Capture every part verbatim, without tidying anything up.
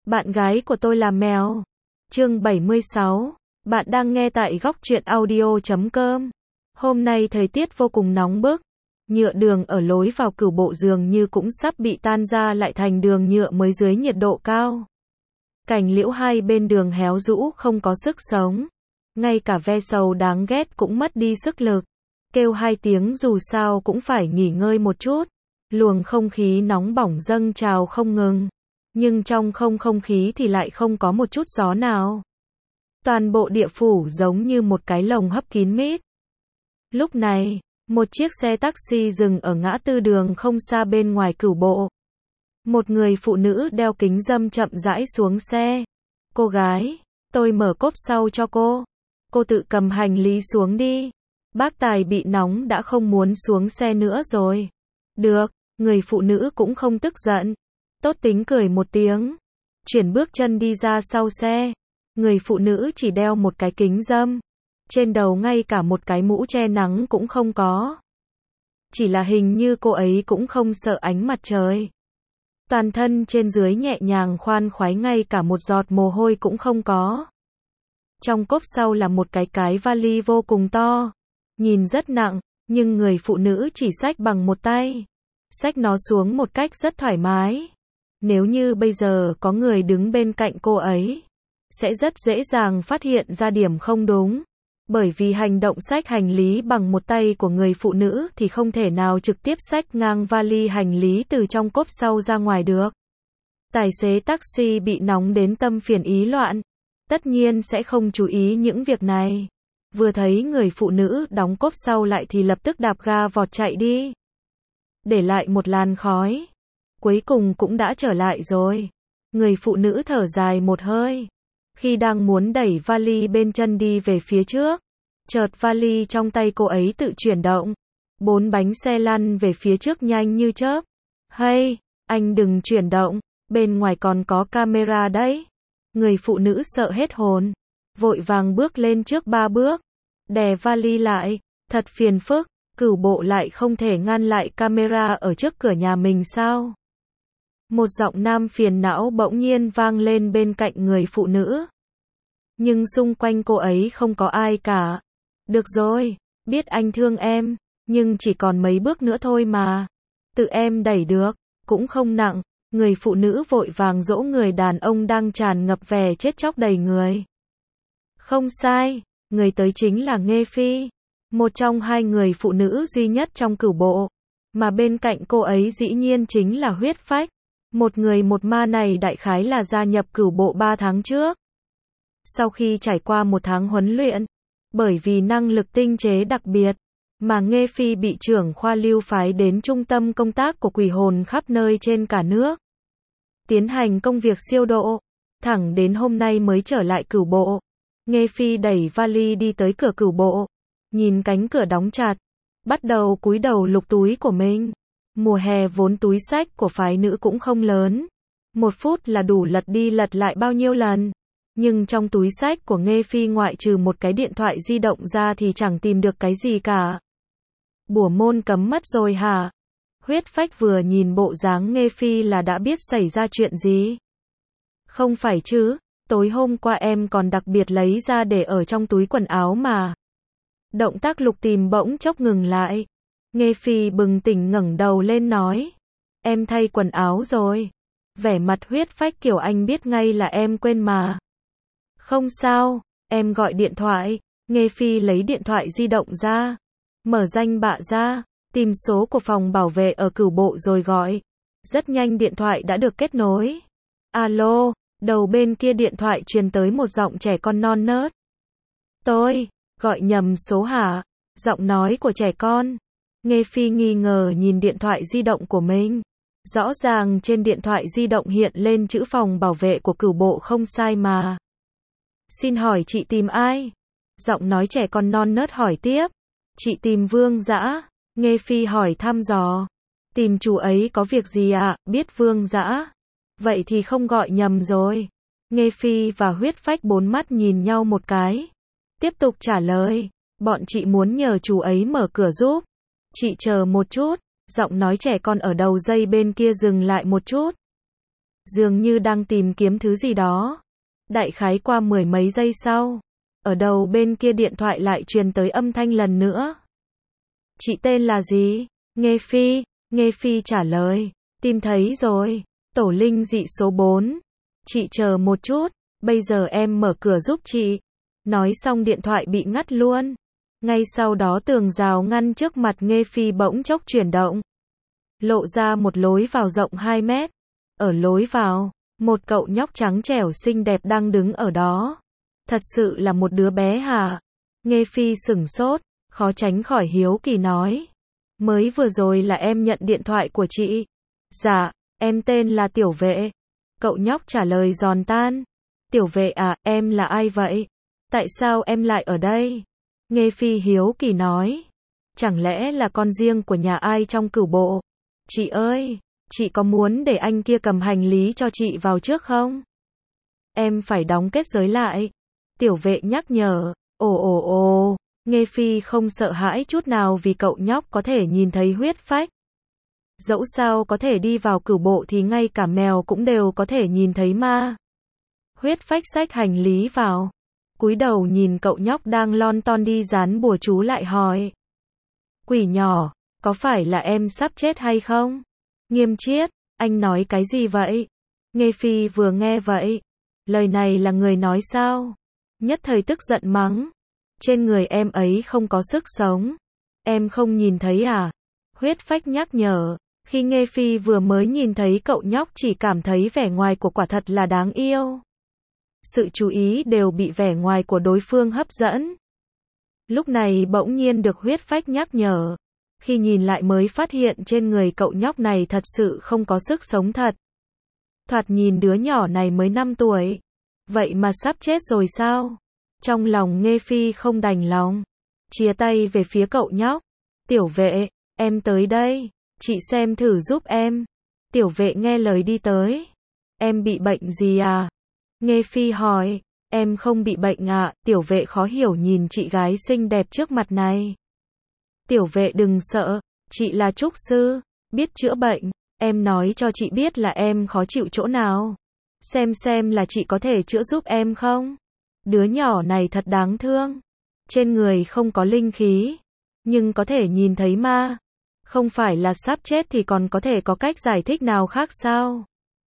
Bạn gái của tôi là mèo. Chương bảy mươi sáu. Bạn đang nghe tại góc truyện audio chấm com. Hôm nay thời tiết vô cùng nóng bức. Nhựa đường ở lối vào cửu bộ dường như cũng sắp bị tan ra lại thành đường nhựa mới dưới nhiệt độ cao. Cành liễu hai bên đường héo rũ không có sức sống. Ngay cả ve sầu đáng ghét cũng mất đi sức lực. Kêu hai tiếng dù sao cũng phải nghỉ ngơi một chút. Luồng không khí nóng bỏng dâng trào không ngừng. Nhưng trong không không khí thì lại không có một chút gió nào. Toàn bộ địa phủ giống như một cái lồng hấp kín mít. Lúc này, một chiếc xe taxi dừng ở ngã tư đường không xa bên ngoài cửu bộ. Một người phụ nữ đeo kính râm chậm rãi xuống xe. Cô gái, tôi mở cốp sau cho cô. Cô tự cầm hành lý xuống đi. Bác tài bị nóng đã không muốn xuống xe nữa rồi. Được, người phụ nữ cũng không tức giận. Tốt tính cười một tiếng. Chuyển bước chân đi ra sau xe. Người phụ nữ chỉ đeo một cái kính râm. Trên đầu ngay cả một cái mũ che nắng cũng không có. Chỉ là hình như cô ấy cũng không sợ ánh mặt trời. Toàn thân trên dưới nhẹ nhàng khoan khoái, ngay cả một giọt mồ hôi cũng không có. Trong cốp sau là một cái cái vali vô cùng to. Nhìn rất nặng, nhưng người phụ nữ chỉ xách bằng một tay. Xách nó xuống một cách rất thoải mái. Nếu như bây giờ có người đứng bên cạnh cô ấy, sẽ rất dễ dàng phát hiện ra điểm không đúng. Bởi vì hành động xách hành lý bằng một tay của người phụ nữ thì không thể nào trực tiếp xách ngang vali hành lý từ trong cốp sau ra ngoài được. Tài xế taxi bị nóng đến tâm phiền ý loạn. Tất nhiên sẽ không chú ý những việc này. Vừa thấy người phụ nữ đóng cốp sau lại thì lập tức đạp ga vọt chạy đi. Để lại một làn khói. Cuối cùng cũng đã trở lại rồi. Người phụ nữ thở dài một hơi. Khi đang muốn đẩy vali bên chân đi về phía trước, chợt vali trong tay cô ấy tự chuyển động. Bốn bánh xe lăn về phía trước nhanh như chớp. Hey, anh đừng chuyển động, bên ngoài còn có camera đấy. Người phụ nữ sợ hết hồn. Vội vàng bước lên trước ba bước. Đè vali lại. Thật phiền phức, cửu bộ lại không thể ngăn lại camera ở trước cửa nhà mình sao? Một giọng nam phiền não bỗng nhiên vang lên bên cạnh người phụ nữ. Nhưng xung quanh cô ấy không có ai cả. Được rồi, biết anh thương em, nhưng chỉ còn mấy bước nữa thôi mà. Tự em đẩy được, cũng không nặng. Người phụ nữ vội vàng dỗ người đàn ông đang tràn ngập vẻ chết chóc đầy người. Không sai, người tới chính là Nghê Phi. Một trong hai người phụ nữ duy nhất trong cửu bộ. Mà bên cạnh cô ấy dĩ nhiên chính là Huyết Phách. Một người một ma này đại khái là gia nhập cửu bộ ba tháng trước. Sau khi trải qua một tháng huấn luyện, bởi vì năng lực tinh chế đặc biệt, mà Nghê Phi bị trưởng khoa lưu phái đến trung tâm công tác của quỷ hồn khắp nơi trên cả nước. Tiến hành công việc siêu độ, thẳng đến hôm nay mới trở lại cửu bộ. Nghê Phi đẩy vali đi tới cửa cửu bộ, nhìn cánh cửa đóng chặt, bắt đầu cúi đầu lục túi của mình. Mùa hè vốn túi xách của phái nữ cũng không lớn. Một phút là đủ lật đi lật lại bao nhiêu lần. Nhưng trong túi xách của Nghê Phi ngoại trừ một cái điện thoại di động ra thì chẳng tìm được cái gì cả. Bủa môn cấm mất rồi hả? Huyết Phách vừa nhìn bộ dáng Nghê Phi là đã biết xảy ra chuyện gì. Không phải chứ, tối hôm qua em còn đặc biệt lấy ra để ở trong túi quần áo mà. Động tác lục tìm bỗng chốc ngừng lại. Nghê Phi bừng tỉnh ngẩng đầu lên nói. Em thay quần áo rồi. Vẻ mặt Huyết Phách kiểu anh biết ngay là em quên mà. Không sao, em gọi điện thoại. Nghê Phi lấy điện thoại di động ra. Mở danh bạ ra. Tìm số của phòng bảo vệ ở cửu bộ rồi gọi. Rất nhanh điện thoại đã được kết nối. Alo, đầu bên kia điện thoại truyền tới một giọng trẻ con non nớt. Tôi, gọi nhầm số hả? Giọng nói của trẻ con. Nghê Phi nghi ngờ nhìn điện thoại di động của mình. Rõ ràng trên điện thoại di động hiện lên chữ phòng bảo vệ của cửu bộ không sai mà. Xin hỏi chị tìm ai? Giọng nói trẻ con non nớt hỏi tiếp. Chị tìm Vương Dã. Nghê Phi hỏi thăm dò. Tìm chú ấy có việc gì ạ? À? Biết Vương Dã. Vậy thì không gọi nhầm rồi. Nghê Phi và Huyết Phách bốn mắt nhìn nhau một cái. Tiếp tục trả lời. Bọn chị muốn nhờ chú ấy mở cửa giúp. Chị chờ một chút. Giọng nói trẻ con ở đầu dây bên kia dừng lại một chút. dường như đang tìm kiếm thứ gì đó. Đại khái qua mười mấy giây sau, ở đầu bên kia điện thoại lại truyền tới âm thanh lần nữa. Chị tên là gì? Nghe Phi, Nghe Phi trả lời. Tìm thấy rồi, tổ linh dị số bốn. Chị chờ một chút, bây giờ em mở cửa giúp chị. Nói xong điện thoại bị ngắt luôn. Ngay sau đó tường rào ngăn trước mặt Nghe Phi bỗng chốc chuyển động. Lộ ra một lối vào rộng hai mét. Ở lối vào, một cậu nhóc trắng trẻo xinh đẹp đang đứng ở đó. Thật sự là một đứa bé hả? Nghe Phi sửng sốt, khó tránh khỏi hiếu kỳ nói. Mới vừa rồi là em nhận điện thoại của chị. Dạ, em tên là Tiểu Vệ. Cậu nhóc trả lời giòn tan. Tiểu Vệ à, em là ai vậy? Tại sao em lại ở đây? Nghe Phi hiếu kỳ nói. Chẳng lẽ là con riêng của nhà ai trong cửu bộ? Chị ơi, chị có muốn để anh kia cầm hành lý cho chị vào trước không? Em phải đóng kết giới lại. Tiểu Vệ nhắc nhở. Ồ ồ ồ, Nghe Phi không sợ hãi chút nào vì cậu nhóc có thể nhìn thấy huyết phách. Dẫu sao có thể đi vào cửu bộ thì ngay cả mèo cũng đều có thể nhìn thấy ma. Huyết phách xách hành lý vào. Cúi đầu nhìn cậu nhóc đang lon ton đi dán bùa chú lại hỏi. Quỷ nhỏ, có phải là em sắp chết hay không? Nghiêm Chiết, anh nói cái gì vậy? Nghe Phi vừa nghe vậy. Lời này là người nói sao? Nhất thời tức giận mắng. Trên người em ấy không có sức sống. Em không nhìn thấy à? Huyết phách nhắc nhở. Khi Nghe Phi vừa mới nhìn thấy cậu nhóc chỉ cảm thấy vẻ ngoài của quả thật là đáng yêu. Sự chú ý đều bị vẻ ngoài của đối phương hấp dẫn. Lúc này bỗng nhiên được huyết phách nhắc nhở. Khi nhìn lại mới phát hiện trên người cậu nhóc này thật sự không có sức sống thật. Thoạt nhìn đứa nhỏ này mới năm tuổi. Vậy mà sắp chết rồi sao? Trong lòng Nghe Phi không đành lòng. Chia tay về phía cậu nhóc. Tiểu Vệ, em tới đây. Chị xem thử giúp em. Tiểu Vệ nghe lời đi tới. Em bị bệnh gì à? Nghe Phi hỏi. Em không bị bệnh ạ. À? Tiểu Vệ khó hiểu nhìn chị gái xinh đẹp trước mặt này. Tiểu Vệ đừng sợ. Chị là trúc sư. Biết chữa bệnh. Em nói cho chị biết là em khó chịu chỗ nào. Xem xem là chị có thể chữa giúp em không? Đứa nhỏ này thật đáng thương. Trên người không có linh khí. Nhưng có thể nhìn thấy ma. Không phải là sắp chết thì còn có thể có cách giải thích nào khác sao?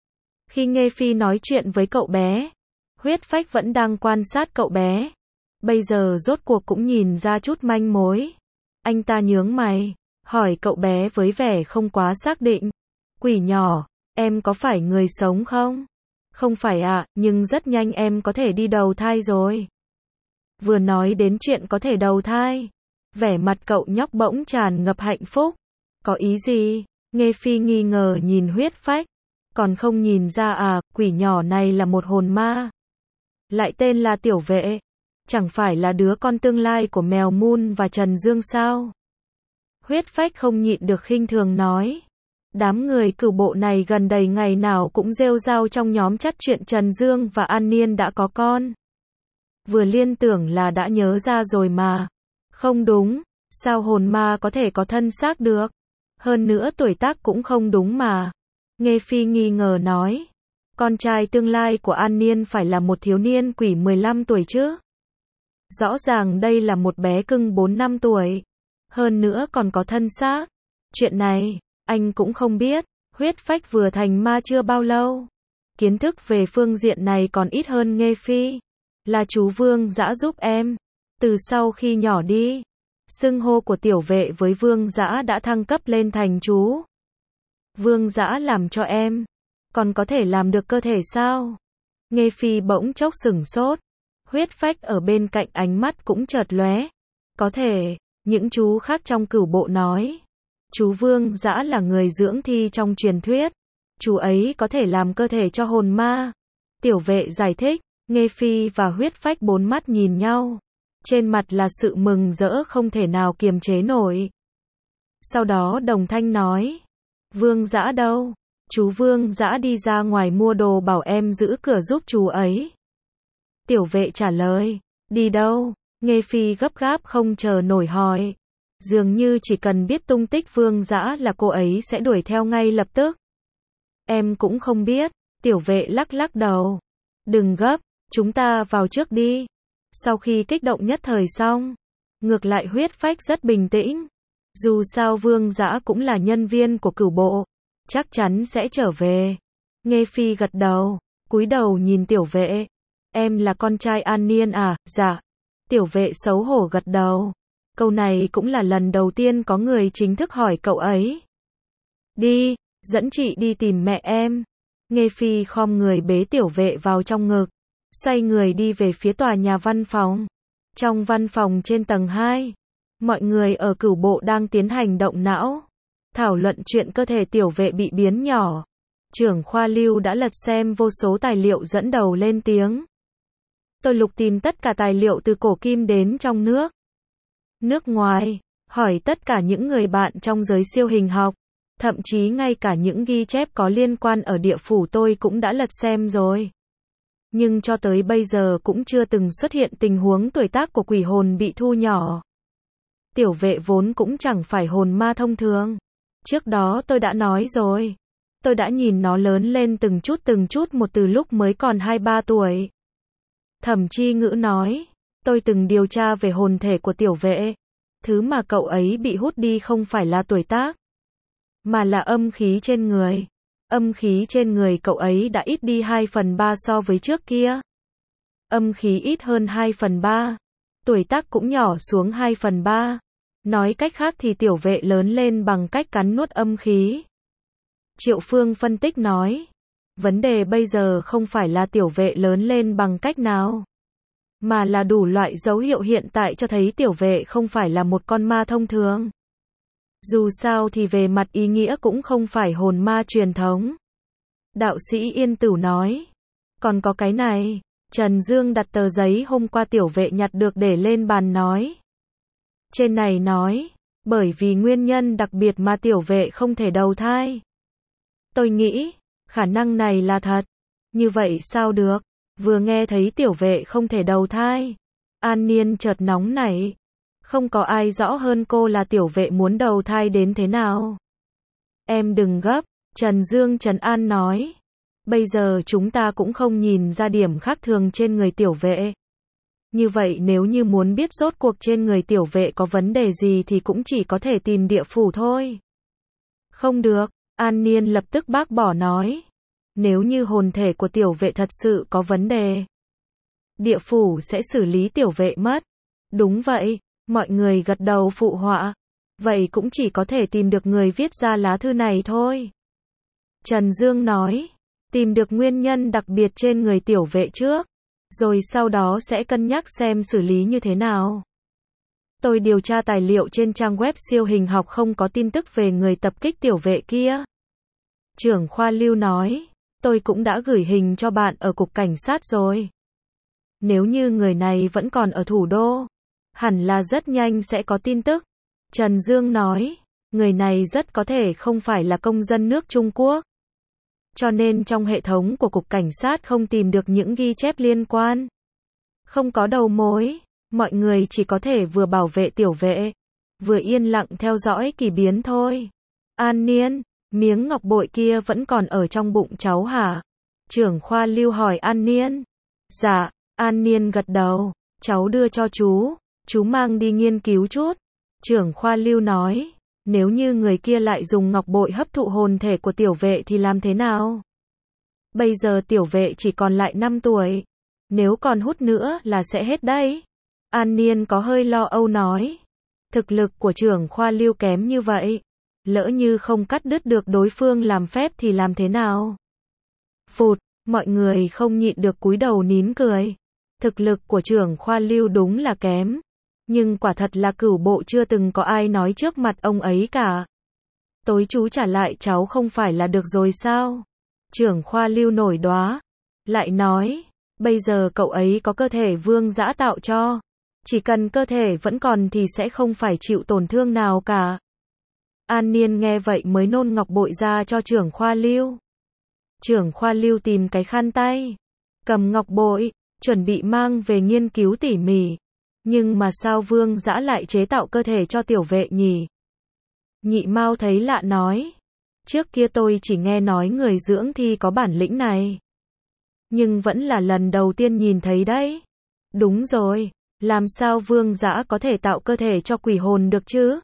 Khi Nghe Phi nói chuyện với cậu bé, huyết phách vẫn đang quan sát cậu bé. Bây giờ rốt cuộc cũng nhìn ra chút manh mối. Anh ta nhướng mày, hỏi cậu bé với vẻ không quá xác định. Quỷ nhỏ, em có phải người sống không? Không phải ạ, à, nhưng rất nhanh em có thể đi đầu thai rồi. Vừa nói đến chuyện có thể đầu thai, vẻ mặt cậu nhóc bỗng tràn ngập hạnh phúc. Có ý gì? Nghe Phi nghi ngờ nhìn huyết phách. Còn không nhìn ra à, quỷ nhỏ này là một hồn ma. Lại tên là Tiểu Vệ. Chẳng phải là đứa con tương lai của Mèo Moon và Trần Dương sao? Huyết phách không nhịn được khinh thường nói. Đám người cửu bộ này gần đây ngày nào cũng rêu rao trong nhóm chắt chuyện Trần Dương và An Niên đã có con. Vừa liên tưởng là đã nhớ ra rồi mà. Không đúng, sao hồn ma có thể có thân xác được? Hơn nữa tuổi tác cũng không đúng mà. Nghe Phi nghi ngờ nói. Con trai tương lai của An Niên phải là một thiếu niên quỷ mười lăm tuổi chứ? Rõ ràng đây là một bé cưng bốn năm tuổi. Hơn nữa còn có thân xác. Chuyện này, anh cũng không biết. Huyết phách vừa thành ma chưa bao lâu. Kiến thức về phương diện này còn ít hơn Nghe Phi. Là chú Vương Dã giúp em. Từ sau khi nhỏ đi, xưng hô của Tiểu Vệ với Vương Dã đã thăng cấp lên thành chú. Vương Dã làm cho em. Còn có thể làm được cơ thể sao? Nghe Phi bỗng chốc sửng sốt. Huyết phách ở bên cạnh ánh mắt cũng chợt lóe. Có thể, những chú khác trong cửu bộ nói. Chú Vương Dã là người dưỡng thi trong truyền thuyết. Chú ấy có thể làm cơ thể cho hồn ma. Tiểu Vệ giải thích. Nghe Phi và huyết phách bốn mắt nhìn nhau. Trên mặt là sự mừng rỡ không thể nào kiềm chế nổi. Sau đó đồng thanh nói. Vương Dã đâu? Chú Vương Dã đi ra ngoài mua đồ bảo em giữ cửa giúp chú ấy. Tiểu Vệ trả lời. Đi đâu? Nghe Phi gấp gáp không chờ nổi hỏi. Dường như chỉ cần biết tung tích Vương Dã là cô ấy sẽ đuổi theo ngay lập tức. Em cũng không biết. Tiểu vệ lắc lắc đầu. Đừng gấp, chúng ta vào trước đi. Sau khi kích động nhất thời xong, ngược lại huyết phách rất bình tĩnh. Dù sao Vương Dã cũng là nhân viên của cửu bộ, chắc chắn sẽ trở về. Nghe Phi gật đầu, cúi đầu nhìn tiểu vệ. Em là con trai An Niên à? Dạ. Tiểu vệ xấu hổ gật đầu. Câu này cũng là lần đầu tiên có người chính thức hỏi cậu ấy. Đi, dẫn chị đi tìm mẹ em. Nghe Phi khom người bế tiểu vệ vào trong ngực, xoay người đi về phía tòa nhà văn phòng. Trong văn phòng trên tầng hai, mọi người ở cửu bộ đang tiến hành động não, thảo luận chuyện cơ thể tiểu vệ bị biến nhỏ. Trưởng khoa Lưu đã lật xem vô số tài liệu dẫn đầu lên tiếng. Tôi lục tìm tất cả tài liệu từ cổ kim đến trong nước, nước ngoài, hỏi tất cả những người bạn trong giới siêu hình học, thậm chí ngay cả những ghi chép có liên quan ở địa phủ tôi cũng đã lật xem rồi. Nhưng cho tới bây giờ cũng chưa từng xuất hiện tình huống tuổi tác của quỷ hồn bị thu nhỏ. Tiểu vệ vốn cũng chẳng phải hồn ma thông thường. Trước đó tôi đã nói rồi. Tôi đã nhìn nó lớn lên từng chút từng chút một từ lúc mới còn hai ba tuổi. Thẩm Chi Ngữ nói, tôi từng điều tra về hồn thể của tiểu vệ. Thứ mà cậu ấy bị hút đi không phải là tuổi tác, mà là âm khí trên người. Âm khí trên người cậu ấy đã ít đi hai phần ba so với trước kia. Âm khí ít hơn hai phần ba. Tuổi tác cũng nhỏ xuống hai phần ba. Nói cách khác thì tiểu vệ lớn lên bằng cách cắn nuốt âm khí. Triệu Phương phân tích nói, vấn đề bây giờ không phải là tiểu vệ lớn lên bằng cách nào, mà là đủ loại dấu hiệu hiện tại cho thấy tiểu vệ không phải là một con ma thông thường. Dù sao thì về mặt ý nghĩa cũng không phải hồn ma truyền thống. Đạo sĩ Yên Tửu nói, còn có cái này. Trần Dương đặt tờ giấy hôm qua tiểu vệ nhặt được để lên bàn nói. Trên này nói, bởi vì nguyên nhân đặc biệt mà tiểu vệ không thể đầu thai. Tôi nghĩ, khả năng này là thật. Như vậy sao được? Vừa nghe thấy tiểu vệ không thể đầu thai, An Niên chợt nóng nảy. Không có ai rõ hơn cô là tiểu vệ muốn đầu thai đến thế nào. Em đừng gấp, Trần Dương trấn an nói. Bây giờ chúng ta cũng không nhìn ra điểm khác thường trên người tiểu vệ. Như vậy nếu như muốn biết rốt cuộc trên người tiểu vệ có vấn đề gì thì cũng chỉ có thể tìm địa phủ thôi. Không được, An Niên lập tức bác bỏ nói. Nếu như hồn thể của tiểu vệ thật sự có vấn đề, địa phủ sẽ xử lý tiểu vệ mất. Đúng vậy, mọi người gật đầu phụ họa. Vậy cũng chỉ có thể tìm được người viết ra lá thư này thôi. Trần Dương nói, tìm được nguyên nhân đặc biệt trên người tiểu vệ trước, rồi sau đó sẽ cân nhắc xem xử lý như thế nào. Tôi điều tra tài liệu trên trang web siêu hình học không có tin tức về người tập kích tiểu vệ kia. Trưởng khoa Lưu nói, tôi cũng đã gửi hình cho bạn ở cục cảnh sát rồi. Nếu như người này vẫn còn ở thủ đô, hẳn là rất nhanh sẽ có tin tức. Trần Dương nói, người này rất có thể không phải là công dân nước Trung Quốc. Cho nên trong hệ thống của cục cảnh sát không tìm được những ghi chép liên quan. Không có đầu mối, mọi người chỉ có thể vừa bảo vệ tiểu vệ, vừa yên lặng theo dõi kỳ biến thôi. An Niên, miếng ngọc bội kia vẫn còn ở trong bụng cháu hả? Trưởng khoa Lưu hỏi An Niên. Dạ, An Niên gật đầu, cháu đưa cho chú, chú mang đi nghiên cứu chút. Trưởng khoa Lưu nói, nếu như người kia lại dùng ngọc bội hấp thụ hồn thể của tiểu vệ thì làm thế nào? Bây giờ tiểu vệ chỉ còn lại năm tuổi, nếu còn hút nữa là sẽ hết đấy. An Niên có hơi lo âu nói, thực lực của trưởng khoa Lưu kém như vậy, lỡ như không cắt đứt được đối phương làm phép thì làm thế nào? Phụt, mọi người không nhịn được cúi đầu nín cười. Thực lực của trưởng khoa Lưu đúng là kém, nhưng quả thật là cửu bộ chưa từng có ai nói trước mặt ông ấy cả. Tối chú trả lại cháu không phải là được rồi sao? Trưởng khoa Lưu nổi đoá, lại nói, bây giờ cậu ấy có cơ thể Vương Dã tạo cho, chỉ cần cơ thể vẫn còn thì sẽ không phải chịu tổn thương nào cả. An Niên nghe vậy mới nôn ngọc bội ra cho trưởng khoa Lưu. Trưởng khoa Lưu tìm cái khăn tay, cầm ngọc bội, chuẩn bị mang về nghiên cứu tỉ mỉ. Nhưng mà sao Vương Dã lại chế tạo cơ thể cho tiểu vệ nhỉ? Nhị Mao thấy lạ nói, Trước kia tôi chỉ nghe nói người dưỡng thi có bản lĩnh này. Nhưng vẫn là lần đầu tiên nhìn thấy đấy. Đúng rồi, làm sao Vương Dã có thể tạo cơ thể cho quỷ hồn được chứ?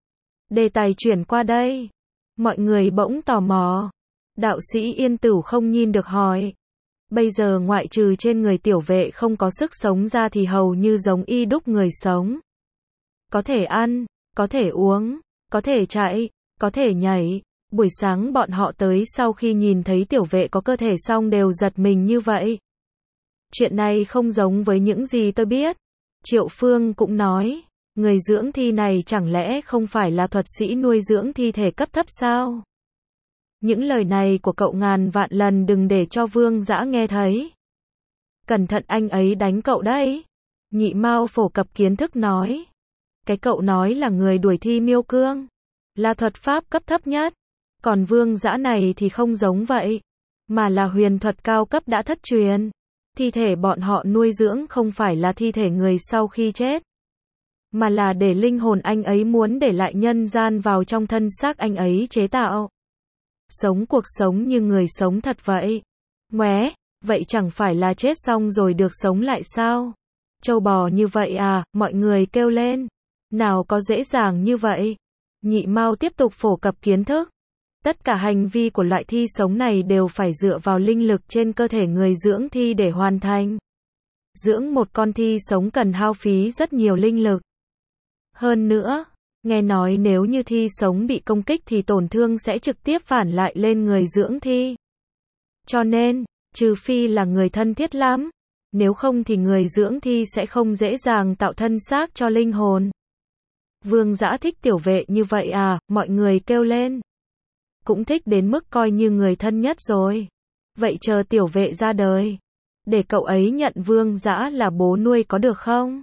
Đề tài chuyển qua đây. Mọi người bỗng tò mò. Đạo sĩ Yên Tửu không nhìn được hỏi. Bây giờ ngoại trừ trên người tiểu vệ không có sức sống ra thì hầu như giống y đúc người sống. Có thể ăn, có thể uống, có thể chạy, có thể nhảy. Buổi sáng bọn họ tới sau khi nhìn thấy tiểu vệ có cơ thể xong đều giật mình như vậy. Chuyện này không giống với những gì tôi biết. Triệu Phương cũng nói, người dưỡng thi này chẳng lẽ không phải là thuật sĩ nuôi dưỡng thi thể cấp thấp sao? Những lời này của cậu ngàn vạn lần đừng để cho Vương Dã nghe thấy. Cẩn thận anh ấy đánh cậu đấy. Nhị Mao phổ cập kiến thức nói. Cái cậu nói là người đuổi thi miêu cương. Là thuật pháp cấp thấp nhất. Còn Vương Dã này thì không giống vậy. Mà là huyền thuật cao cấp đã thất truyền. Thi thể bọn họ nuôi dưỡng không phải là thi thể người sau khi chết. Mà là để linh hồn anh ấy muốn để lại nhân gian vào trong thân xác anh ấy chế tạo. Sống cuộc sống như người sống thật vậy. Ngoé, vậy chẳng phải là chết xong rồi được sống lại sao? Trâu bò như vậy à, mọi người kêu lên. Nào có dễ dàng như vậy. Nhị Mao tiếp tục phổ cập kiến thức. Tất cả hành vi của loại thi sống này đều phải dựa vào linh lực trên cơ thể người dưỡng thi để hoàn thành. Dưỡng một con thi sống cần hao phí rất nhiều linh lực. Hơn nữa, nghe nói nếu như thi sống bị công kích thì tổn thương sẽ trực tiếp phản lại lên người dưỡng thi. Cho nên, trừ phi là người thân thiết lắm, nếu không thì người dưỡng thi sẽ không dễ dàng tạo thân xác cho linh hồn. Vương Dã thích tiểu vệ như vậy à, mọi người kêu lên. Cũng thích đến mức coi như người thân nhất rồi. Vậy chờ tiểu vệ ra đời, để cậu ấy nhận Vương Dã là bố nuôi có được không?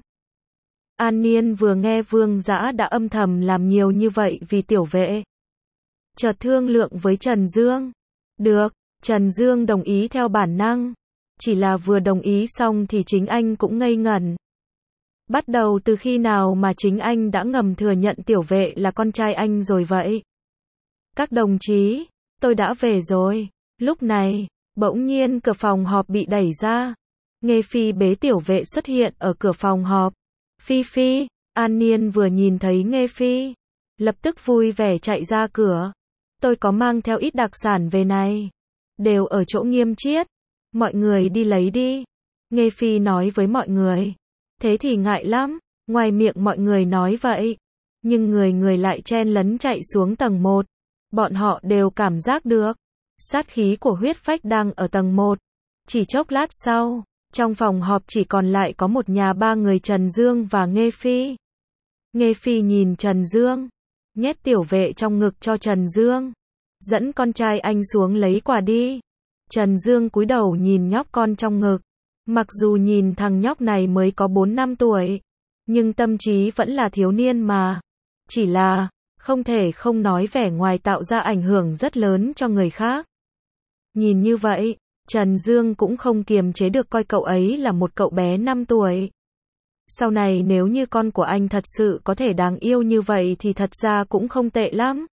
An Niên vừa nghe Vương Dã đã âm thầm làm nhiều như vậy vì tiểu vệ. Chợt thương lượng với Trần Dương. Được, Trần Dương đồng ý theo bản năng. Chỉ là vừa đồng ý xong thì chính anh cũng ngây ngẩn. Bắt đầu từ khi nào mà chính anh đã ngầm thừa nhận tiểu vệ là con trai anh rồi vậy? Các đồng chí, tôi đã về rồi. Lúc này, bỗng nhiên cửa phòng họp bị đẩy ra. Nghe Phi bế tiểu vệ xuất hiện ở cửa phòng họp. Phi Phi, An Niên vừa nhìn thấy Nghe Phi, lập tức vui vẻ chạy ra cửa. Tôi có mang theo ít đặc sản về này. Đều ở chỗ Nghiêm Chiết. Mọi người đi lấy đi. Nghe Phi nói với mọi người. Thế thì ngại lắm, ngoài miệng mọi người nói vậy. Nhưng người người lại chen lấn chạy xuống tầng một. Bọn họ đều cảm giác được. Sát khí của huyết phách đang ở tầng một. Chỉ chốc lát sau, trong phòng họp chỉ còn lại có một nhà ba người Trần Dương và Nghe Phi. Nghe Phi nhìn Trần Dương, nhét tiểu vệ trong ngực cho Trần Dương. Dẫn con trai anh xuống lấy quà đi. Trần Dương cúi đầu nhìn nhóc con trong ngực. Mặc dù nhìn thằng nhóc này mới có bốn năm tuổi, nhưng tâm trí vẫn là thiếu niên mà. Chỉ là, không thể không nói vẻ ngoài tạo ra ảnh hưởng rất lớn cho người khác. Nhìn như vậy, Trần Dương cũng không kiềm chế được coi cậu ấy là một cậu bé năm tuổi. Sau này nếu như con của anh thật sự có thể đáng yêu như vậy thì thật ra cũng không tệ lắm.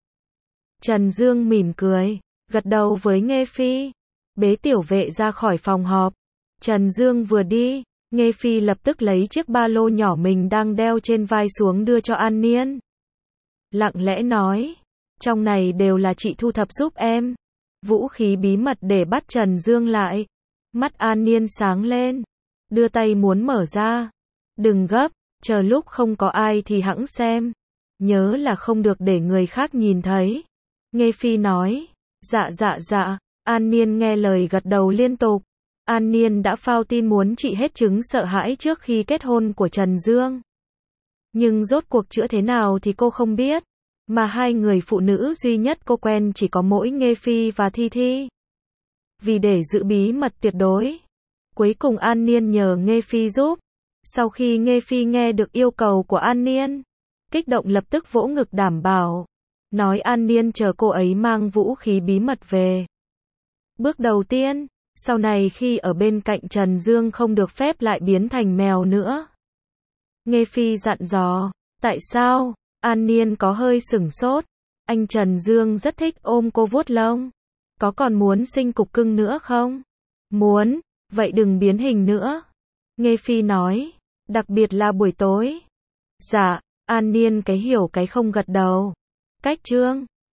Trần Dương mỉm cười, gật đầu với Nghe Phi, bế tiểu vệ ra khỏi phòng họp. Trần Dương vừa đi, Nghe Phi lập tức lấy chiếc ba lô nhỏ mình đang đeo trên vai xuống đưa cho An Niên. Lặng lẽ nói, trong này đều là chị thu thập giúp em. Vũ khí bí mật để bắt Trần Dương lại. Mắt An Niên sáng lên, đưa tay muốn mở ra. Đừng gấp, chờ lúc không có ai thì hẵng xem. Nhớ là không được để người khác nhìn thấy. Nghe Phi nói, dạ dạ dạ. An Niên nghe lời gật đầu liên tục. An Niên đã phao tin muốn trị hết chứng sợ hãi trước khi kết hôn của Trần Dương. Nhưng rốt cuộc chữa thế nào thì cô không biết. Mà hai người phụ nữ duy nhất cô quen chỉ có mỗi Nghe Phi và Thi Thi. Vì để giữ bí mật tuyệt đối, cuối cùng An Niên nhờ Nghe Phi giúp. Sau khi Nghe Phi nghe được yêu cầu của An Niên, kích động lập tức vỗ ngực đảm bảo, nói An Niên chờ cô ấy mang vũ khí bí mật về. Bước đầu tiên, sau này khi ở bên cạnh Trần Dương không được phép lại biến thành mèo nữa. Nghe Phi dặn dò, tại sao? An Niên có hơi sửng sốt. Anh Trần Dương rất thích ôm cô vuốt lông. Có còn muốn sinh cục cưng nữa không? Muốn, vậy đừng biến hình nữa. Nghe Phi nói, đặc biệt là buổi tối. Dạ, An Niên cái hiểu cái không gật đầu. Cách Trương